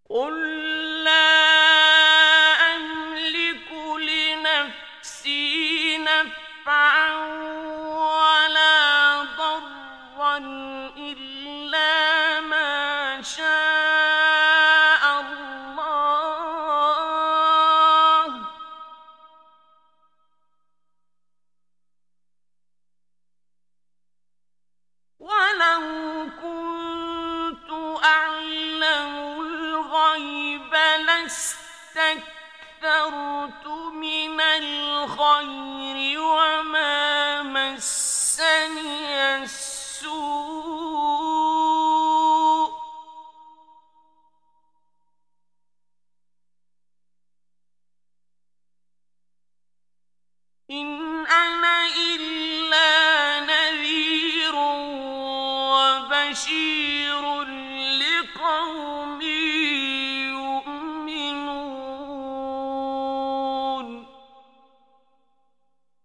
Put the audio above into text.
قُل لَّا أَمْلِكُ لِنَفْسِي نَفْعًا وَلَا ضَرًّا إِلَّا مَا شَاءَ اللَّهُ ۗ وَلَوْ كُنتُ أَعْلَمُ الْغَيْبَ لَاسْتَكْثَرْتُ مِنَ الْخَيْرِ وَمَا